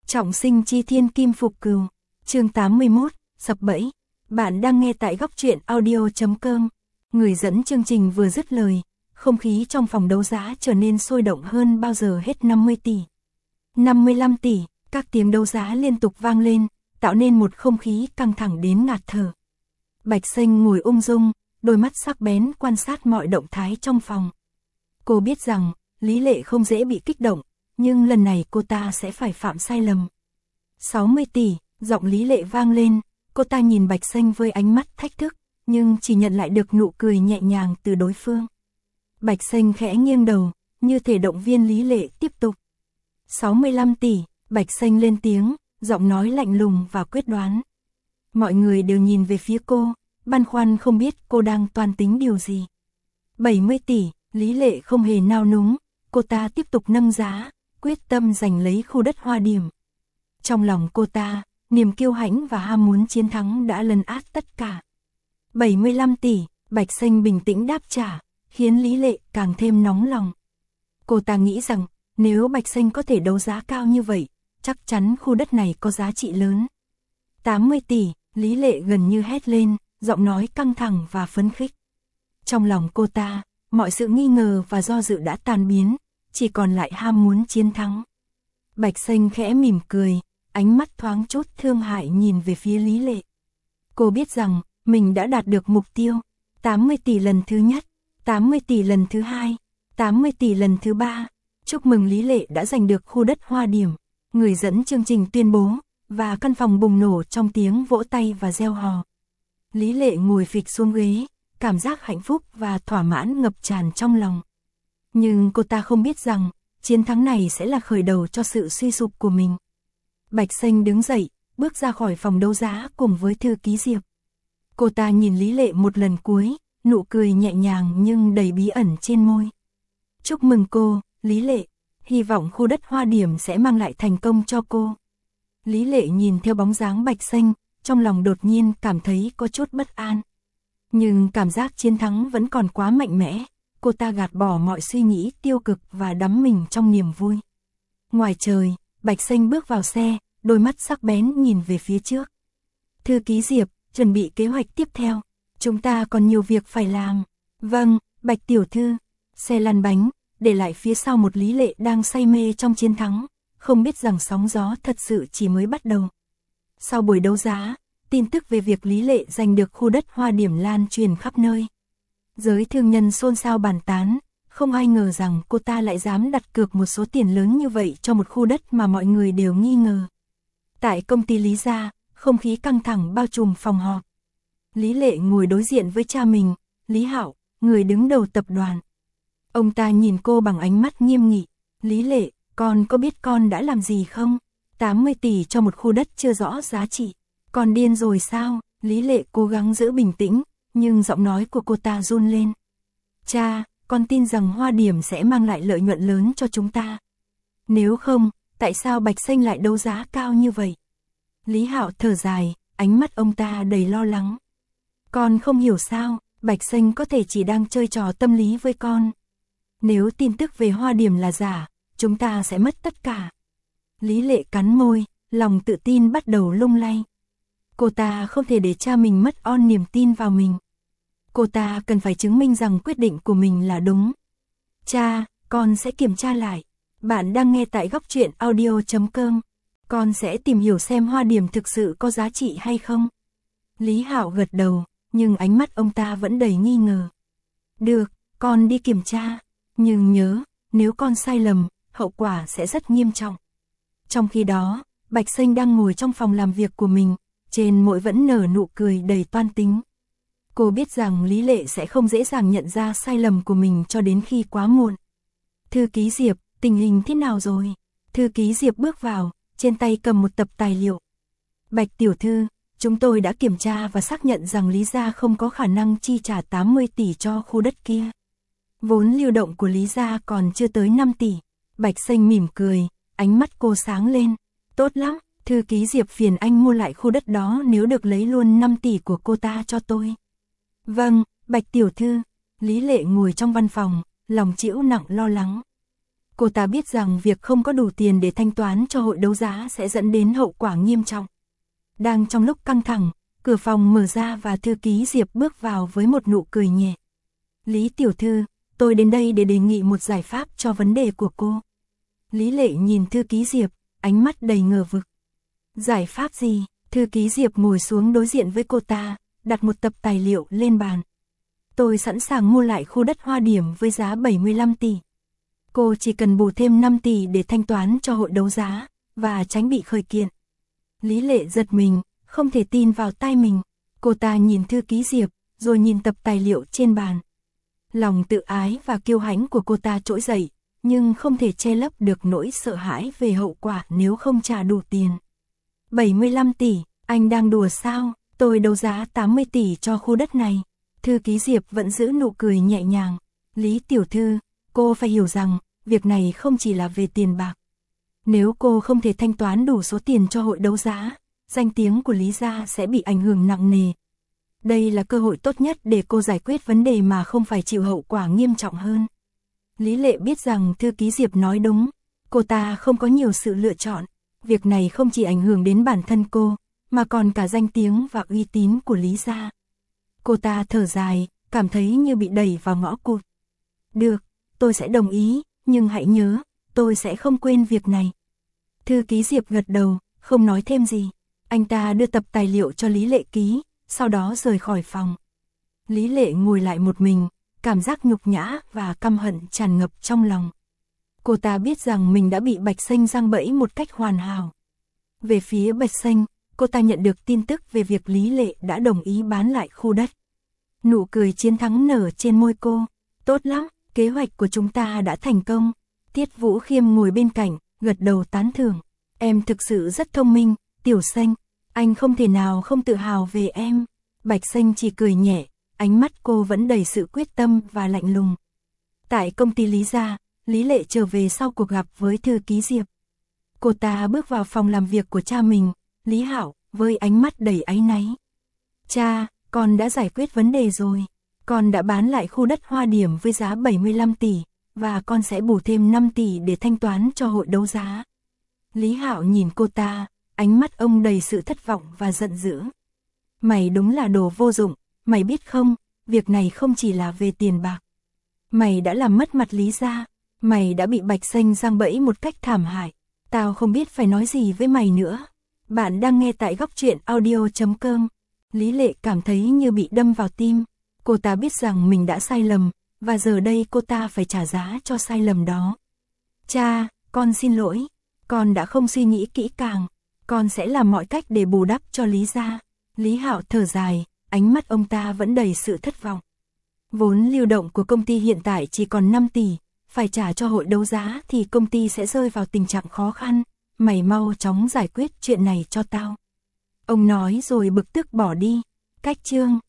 Trọng sinh chi thiên kim phục cừu. Chương 81, sập bẫy. Bạn đang nghe tại góc truyện audio.com. Người dẫn chương trình vừa dứt lời, không khí trong phòng đấu giá trở nên sôi động hơn bao giờ hết. 50 tỷ, 55 tỷ, các tiếng đấu giá liên tục vang lên, tạo nên một không khí căng thẳng đến ngạt thở. Bạch Xanh ngồi ung dung, đôi mắt sắc bén quan sát mọi động thái trong phòng. Cô biết rằng, Lý Lệ không dễ bị kích động, nhưng lần này cô ta sẽ phải phạm sai lầm. 60 tỷ, giọng Lý Lệ vang lên, cô ta nhìn Bạch Xanh với ánh mắt thách thức, nhưng chỉ nhận lại được nụ cười nhẹ nhàng từ đối phương. Bạch Xanh khẽ nghiêng đầu, như thể động viên Lý Lệ tiếp tục. 65 tỷ, Bạch Xanh lên tiếng, giọng nói lạnh lùng và quyết đoán. Mọi người đều nhìn về phía cô, băn khoăn không biết cô đang toan tính điều gì. 70 tỷ, Lý Lệ không hề nao núng, cô ta tiếp tục nâng giá, quyết tâm giành lấy khu đất Hoa Điểm. Trong lòng cô ta, niềm kiêu hãnh và ham muốn chiến thắng đã lấn át tất cả. 75 tỷ, Bạch Xanh bình tĩnh đáp trả, khiến Lý Lệ càng thêm nóng lòng. Cô ta nghĩ rằng, nếu Bạch Xanh có thể đấu giá cao như vậy, chắc chắn khu đất này có giá trị lớn. 80 tỷ, Lý Lệ gần như hét lên, giọng nói căng thẳng và phấn khích. Trong lòng cô ta, mọi sự nghi ngờ và do dự đã tan biến, chỉ còn lại ham muốn chiến thắng. Bạch Xanh khẽ mỉm cười, ánh mắt thoáng chút thương hại nhìn về phía Lý Lệ. Cô biết rằng, mình đã đạt được mục tiêu. 80 tỷ lần thứ nhất, 80 tỷ lần thứ hai, 80 tỷ lần thứ ba. Chúc mừng Lý Lệ đã giành được khu đất Hoa Điểm. Người dẫn chương trình tuyên bố, và căn phòng bùng nổ trong tiếng vỗ tay và reo hò. Lý Lệ ngồi phịch xuống ghế, cảm giác hạnh phúc và thỏa mãn ngập tràn trong lòng. Nhưng cô ta không biết rằng, chiến thắng này sẽ là khởi đầu cho sự suy sụp của mình. Bạch Xanh đứng dậy, bước ra khỏi phòng đấu giá cùng với thư ký Diệp. Cô ta nhìn Lý Lệ một lần cuối, nụ cười nhẹ nhàng nhưng đầy bí ẩn trên môi. Chúc mừng cô, Lý Lệ, hy vọng khu đất Hoa Điểm sẽ mang lại thành công cho cô. Lý Lệ nhìn theo bóng dáng Bạch Xanh, trong lòng đột nhiên cảm thấy có chút bất an. Nhưng cảm giác chiến thắng vẫn còn quá mạnh mẽ, cô ta gạt bỏ mọi suy nghĩ tiêu cực và đắm mình trong niềm vui. Ngoài trời, Bạch Xanh bước vào xe, đôi mắt sắc bén nhìn về phía trước. Thư ký Diệp, chuẩn bị kế hoạch tiếp theo, chúng ta còn nhiều việc phải làm. Vâng, Bạch tiểu thư. Xe lăn bánh, để lại phía sau một Lý Lệ đang say mê trong chiến thắng, không biết rằng sóng gió thật sự chỉ mới bắt đầu. Sau buổi đấu giá, tin tức về việc Lý Lệ giành được khu đất Hoa Điểm lan truyền khắp nơi. Giới thương nhân xôn xao bàn tán, không ai ngờ rằng cô ta lại dám đặt cược một số tiền lớn như vậy cho một khu đất mà mọi người đều nghi ngờ. Tại công ty Lý gia, không khí căng thẳng bao trùm phòng họp. Lý Lệ ngồi đối diện với cha mình, Lý Hạo, người đứng đầu tập đoàn. Ông ta nhìn cô bằng ánh mắt nghiêm nghị. Lý Lệ, con có biết con đã làm gì không? 80 tỷ cho một khu đất chưa rõ giá trị. Con điên rồi sao? Lý Lệ cố gắng giữ bình tĩnh, nhưng giọng nói của cô ta run lên. Cha, con tin rằng Hoa Điểm sẽ mang lại lợi nhuận lớn cho chúng ta. Nếu không, tại sao Bạch Xanh lại đấu giá cao như vậy? Lý Hạo thở dài, ánh mắt ông ta đầy lo lắng. Con không hiểu sao, Bạch Xanh có thể chỉ đang chơi trò tâm lý với con. Nếu tin tức về Hoa Điểm là giả, chúng ta sẽ mất tất cả. Lý Lệ cắn môi, lòng tự tin bắt đầu lung lay. Cô ta không thể để cha mình mất niềm tin vào mình. Cô ta cần phải chứng minh rằng quyết định của mình là đúng. Cha, con sẽ kiểm tra lại. Bạn đang nghe tại góc truyện audio.com. Con sẽ tìm hiểu xem Hoa Điểm thực sự có giá trị hay không. Lý Hạo gật đầu, nhưng ánh mắt ông ta vẫn đầy nghi ngờ. Được, con đi kiểm tra. Nhưng nhớ, nếu con sai lầm, hậu quả sẽ rất nghiêm trọng. Trong khi đó, Bạch Xanh đang ngồi trong phòng làm việc của mình, trên môi vẫn nở nụ cười đầy toan tính. Cô biết rằng Lý Lệ sẽ không dễ dàng nhận ra sai lầm của mình cho đến khi quá muộn. Thư ký Diệp, tình hình thế nào rồi? Thư ký Diệp bước vào, trên tay cầm một tập tài liệu. Bạch tiểu thư, chúng tôi đã kiểm tra và xác nhận rằng Lý gia không có khả năng chi trả 80 tỷ cho khu đất kia. Vốn lưu động của Lý gia còn chưa tới 5 tỷ. Bạch Xanh mỉm cười, ánh mắt cô sáng lên. Tốt lắm, thư ký Diệp phiền anh mua lại khu đất đó nếu được lấy luôn 5 tỷ của cô ta cho tôi. Vâng, Bạch tiểu thư. Lý Lệ ngồi trong văn phòng, lòng trĩu nặng lo lắng. Cô ta biết rằng việc không có đủ tiền để thanh toán cho hội đấu giá sẽ dẫn đến hậu quả nghiêm trọng. Đang trong lúc căng thẳng, cửa phòng mở ra và thư ký Diệp bước vào với một nụ cười nhẹ. Lý tiểu thư, tôi đến đây để đề nghị một giải pháp cho vấn đề của cô. Lý Lệ nhìn thư ký Diệp, ánh mắt đầy ngờ vực. Giải pháp gì? Thư ký Diệp ngồi xuống đối diện với cô ta, đặt một tập tài liệu lên bàn. Tôi sẵn sàng mua lại khu đất Hoa Điểm với giá 75 tỷ. Cô chỉ cần bù thêm 5 tỷ để thanh toán cho hội đấu giá, và tránh bị khởi kiện. Lý Lệ giật mình, không thể tin vào tai mình. Cô ta nhìn thư ký Diệp, rồi nhìn tập tài liệu trên bàn. Lòng tự ái và kiêu hãnh của cô ta trỗi dậy, nhưng không thể che lấp được nỗi sợ hãi về hậu quả nếu không trả đủ tiền. 75 tỷ, anh đang đùa sao? Tôi đấu giá 80 tỷ cho khu đất này. Thư ký Diệp vẫn giữ nụ cười nhẹ nhàng. Lý tiểu thư, cô phải hiểu rằng, việc này không chỉ là về tiền bạc. Nếu cô không thể thanh toán đủ số tiền cho hội đấu giá, danh tiếng của Lý gia sẽ bị ảnh hưởng nặng nề. Đây là cơ hội tốt nhất để cô giải quyết vấn đề mà không phải chịu hậu quả nghiêm trọng hơn. Lý Lệ biết rằng thư ký Diệp nói đúng, cô ta không có nhiều sự lựa chọn. Việc này không chỉ ảnh hưởng đến bản thân cô, mà còn cả danh tiếng và uy tín của Lý gia. Cô ta thở dài, cảm thấy như bị đẩy vào ngõ cụt. Được, tôi sẽ đồng ý, nhưng hãy nhớ, tôi sẽ không quên việc này. Thư ký Diệp gật đầu, không nói thêm gì. Anh ta đưa tập tài liệu cho Lý Lệ ký, sau đó rời khỏi phòng. Lý Lệ ngồi lại một mình, cảm giác nhục nhã và căm hận tràn ngập trong lòng. Cô ta biết rằng mình đã bị Bạch Xanh giăng bẫy một cách hoàn hảo. Về phía Bạch Xanh, cô ta nhận được tin tức về việc Lý Lệ đã đồng ý bán lại khu đất. Nụ cười chiến thắng nở trên môi cô. Tốt lắm, kế hoạch của chúng ta đã thành công. Tiết Vũ Khiêm ngồi bên cạnh, gật đầu tán thưởng. Em thực sự rất thông minh, Tiểu Xanh. Anh không thể nào không tự hào về em. Bạch Xanh chỉ cười nhẹ, ánh mắt cô vẫn đầy sự quyết tâm và lạnh lùng. Tại công ty Lý gia, Lý Lệ trở về sau cuộc gặp với thư ký Diệp. Cô ta bước vào phòng làm việc của cha mình, Lý Hạo, với ánh mắt đầy áy náy. Cha, con đã giải quyết vấn đề rồi. Con đã bán lại khu đất Hoa Điểm với giá 75 tỷ, và con sẽ bù thêm 5 tỷ để thanh toán cho hội đấu giá. Lý Hạo nhìn cô ta, ánh mắt ông đầy sự thất vọng và giận dữ. Mày đúng là đồ vô dụng, mày biết không, việc này không chỉ là về tiền bạc. Mày đã làm mất mặt Lý gia, mày đã bị Bạch Xanh giăng bẫy một cách thảm hại. Tao không biết phải nói gì với mày nữa. Bạn đang nghe tại góc truyện audio.com. Lý Lệ cảm thấy như bị đâm vào tim. Cô ta biết rằng mình đã sai lầm, và giờ đây cô ta phải trả giá cho sai lầm đó. Cha, con xin lỗi. Con đã không suy nghĩ kỹ càng. Con sẽ làm mọi cách để bù đắp cho Lý gia. Lý Hạo thở dài, ánh mắt ông ta vẫn đầy sự thất vọng. Vốn lưu động của công ty hiện tại chỉ còn 5 tỷ, phải trả cho hội đấu giá thì công ty sẽ rơi vào tình trạng khó khăn. Mày mau chóng giải quyết chuyện này cho tao. Ông nói rồi bực tức bỏ đi. Cách chương